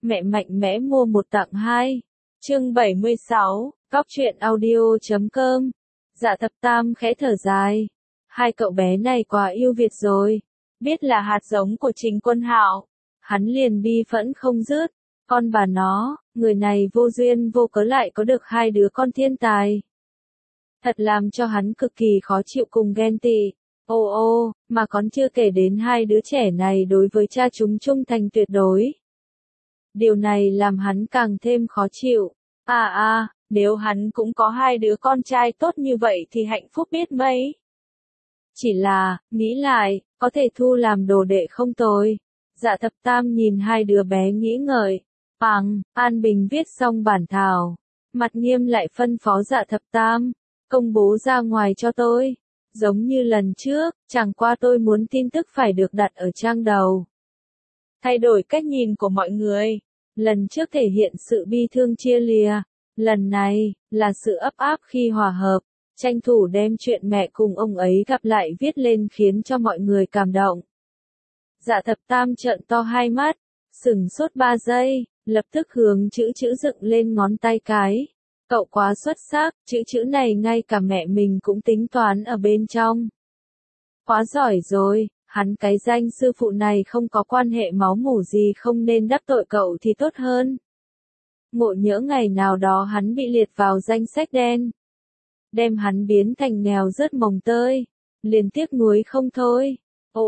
mẹ mạnh mẽ mua một tặng hai. Chương 76, Góc truyện audio.com. Dạ Thập Tam khẽ thở dài. Hai cậu bé này quá yêu Việt rồi. Biết là hạt giống của Trình Quân Hạo. Hắn liền bi phẫn không dứt. Con bà nó, người này vô duyên vô cớ lại có được hai đứa con thiên tài. Thật làm cho hắn cực kỳ khó chịu cùng ghen tị. Ô, mà còn chưa kể đến hai đứa trẻ này đối với cha chúng trung thành tuyệt đối. Điều này làm hắn càng thêm khó chịu. Nếu hắn cũng có hai đứa con trai tốt như vậy thì hạnh phúc biết mấy. Chỉ là, nghĩ lại, có thể thu làm đồ đệ không tồi. Dạ Thập Tam nhìn hai đứa bé nghĩ ngợi. An Bình viết xong bản thảo. Mặt Nghiêm lại phân phó Dạ Thập Tam, công bố ra ngoài cho tôi. Giống như lần trước, chẳng qua tôi muốn tin tức phải được đặt ở trang đầu. Thay đổi cách nhìn của mọi người. Lần trước thể hiện sự bi thương chia lìa. Lần này, là sự ấp áp khi hòa hợp. Tranh thủ đem chuyện mẹ cùng ông ấy gặp lại viết lên khiến cho mọi người cảm động. Dạ Thập Tam trợn to hai mắt, sửng sốt 3 giây, lập tức hướng chữ dựng lên ngón tay cái. Cậu quá xuất sắc, chữ này ngay cả mẹ mình cũng tính toán ở bên trong. Quá giỏi rồi, hắn cái danh sư phụ này không có quan hệ máu mủ gì không nên đắc tội cậu thì tốt hơn. Ngộ nhỡ ngày nào đó hắn bị liệt vào danh sách đen. Đem hắn biến thành nghèo rớt mồng tơi. Liền tiếc nuối không thôi.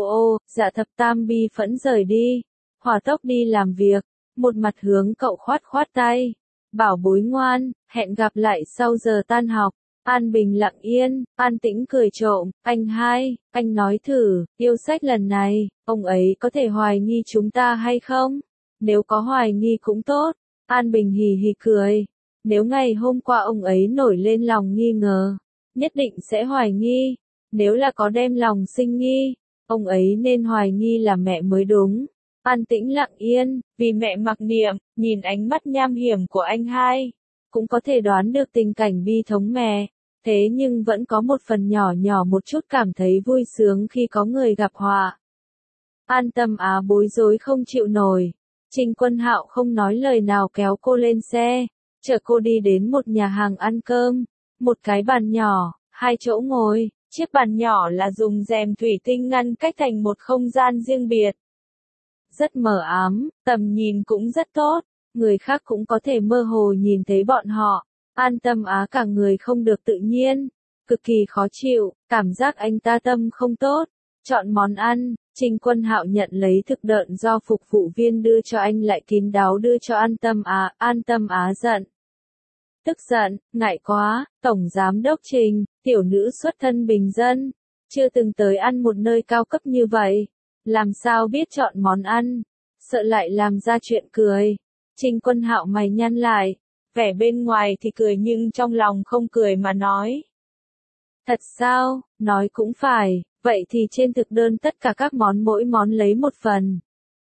Dạ Thập Tam bi phẫn rời đi. Hỏa tốc đi làm việc. Một mặt hướng cậu khoát tay. Bảo bối ngoan, hẹn gặp lại sau giờ tan học. An Bình lặng yên, an tĩnh cười trộm. Anh nói thử, yêu sách lần này, ông ấy có thể hoài nghi chúng ta hay không? Nếu có hoài nghi cũng tốt. An Bình hì hì cười. Nếu ngày hôm qua ông ấy nổi lên lòng nghi ngờ, nhất định sẽ hoài nghi. Nếu là có đem lòng sinh nghi, ông ấy nên hoài nghi là mẹ mới đúng. An tĩnh lặng yên, vì mẹ mặc niệm, nhìn ánh mắt nham hiểm của anh hai, cũng có thể đoán được tình cảnh bi thống mẹ. Thế nhưng vẫn có một phần nhỏ một chút cảm thấy vui sướng khi có người gặp họa. An Tâm Á bối rối không chịu nổi. Trình Quân Hạo không nói lời nào kéo cô lên xe, chở cô đi đến một nhà hàng ăn cơm. Một cái bàn nhỏ, 2 chỗ ngồi, chiếc bàn nhỏ là dùng rèm thủy tinh ngăn cách thành một không gian riêng biệt. Rất mờ ám, tầm nhìn cũng rất tốt, người khác cũng có thể mơ hồ nhìn thấy bọn họ. An Tâm Á cả người không được tự nhiên, cực kỳ khó chịu, cảm giác anh ta tâm không tốt. Chọn món ăn, Trình Quân Hạo nhận lấy thực đơn do phục vụ viên đưa cho anh lại kín đáo đưa cho An Tâm Á giận. Tức giận, ngại quá, Tổng Giám đốc Trình, tiểu nữ xuất thân bình dân, chưa từng tới ăn một nơi cao cấp như vậy. Làm sao biết chọn món ăn, sợ lại làm ra chuyện cười. Trình Quân Hạo mày nhăn lại, vẻ bên ngoài thì cười nhưng trong lòng không cười mà nói. Thật sao, nói cũng phải, vậy thì trên thực đơn tất cả các món mỗi món lấy một phần.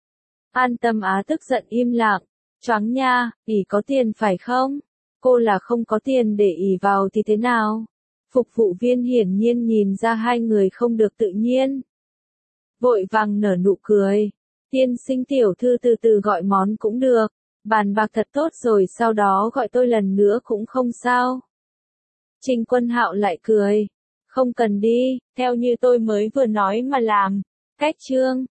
An Tâm Á tức giận im lặng, choáng nha, ỷ có tiền phải không? Cô là không có tiền để ỷ vào thì thế nào? Phục vụ viên hiển nhiên nhìn ra hai người không được tự nhiên. Vội vàng nở nụ cười. Tiên sinh tiểu thư từ từ gọi món cũng được. Bàn bạc thật tốt rồi sau đó gọi tôi lần nữa cũng không sao. Trình Quân Hạo lại cười. Không cần đi, theo như tôi mới vừa nói mà làm. Cách chương,